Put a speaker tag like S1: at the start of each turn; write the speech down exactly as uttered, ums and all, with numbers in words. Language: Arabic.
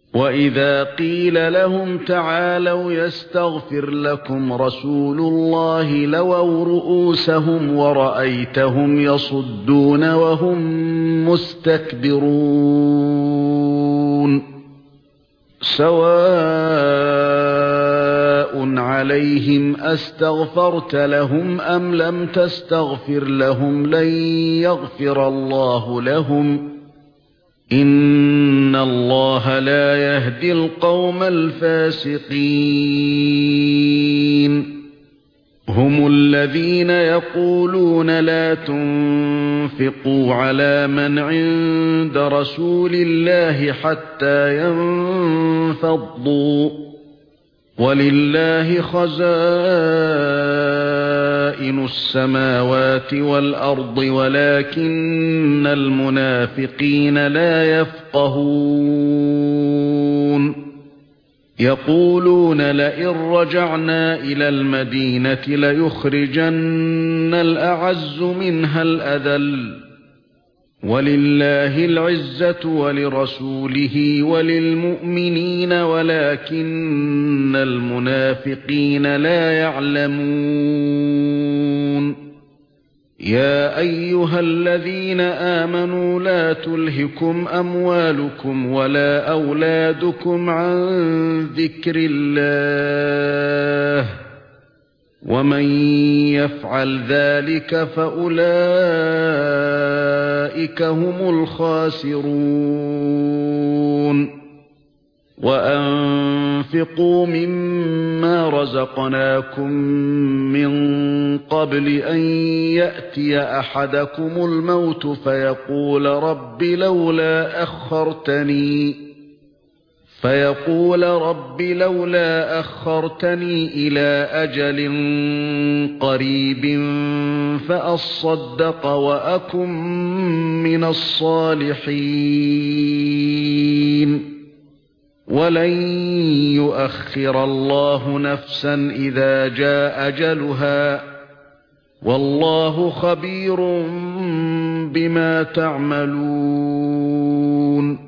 S1: وَإِذَا قِيلَ لَهُمْ تَعَالَوْا يَسْتَغْفِرْ لَكُمْ رَسُولُ اللَّهِ لَوَوْا رُءُوسَهُمْ وَرَأَيْتَهُمْ يَصُدُّونَ وَهُمْ مُسْتَكْبِرُونَ سَوَاءٌ عَلَيْهِمْ أَسْتَغْفَرْتَ لَهُمْ أَمْ لَمْ تَسْتَغْفِرْ لَهُمْ لَن يَغْفِرَ اللَّهُ لَهُمْ إِنَّ اللَّهَ لَا يَهْدِي الْقَوْمَ الْفَاسِقِينَ هُمُ الَّذِينَ يَقُولُونَ لَا تُنفِقُوا عَلَى مَنْ عِندَ رَسُولِ اللَّهِ حَتَّى يَنفَضُّوا وَلِلَّهِ خَزَائِنُ السَّمَاوَاتِ وَالْأَرْضِ وَلَكِنَّ الْمُنَافِقِينَ لَا يَفْقَهُونَ يَقُولُونَ لَئِن رَّجَعْنَا إِلَى الْمَدِينَةِ لَيُخْرِجَنَّ الْأَعَزُّ مِنْهَا الْأَذَلَّ وَلِلَّهِ الْعِزَّةُ وَلِرَسُولِهِ وَلِلْمُؤْمِنِينَ وَلَكِنَّ الْمُنَافِقِينَ لَا يَعْلَمُونَ يَا أَيُّهَا الَّذِينَ آمَنُوا لَا تُلْهِكُمْ أَمْوَالُكُمْ وَلَا أَوْلَادُكُمْ عَن ذِكْرِ اللَّهِ وَمَن يَفْعَلْ ذَلِكَ فَأُولَئِكَ هُمُ الْخَاسِرُونَ وَأَنفِقُوا مِمَّا رَزَقْنَاكُم مِّن قَبْلِ أَن يَأْتِيَ أَحَدَكُمُ الْمَوْتُ فَيَقُولَ رَبِّ لَوْلَا أَخَّرْتَنِي فَيَقُولَ رَبِّ لَوْلَا أَخَّرْتَنِي إِلَى أَجَلٍ قَرِيبٍ فَأَصَّدَّقَ وَأَكُن مِّنَ الصَّالِحِينَ وَلَن يُؤَخِّرَ اللَّهُ نَفْسًا إِذَا جَاءَ أَجَلُهَا وَاللَّهُ خَبِيرٌ بِمَا تَعْمَلُونَ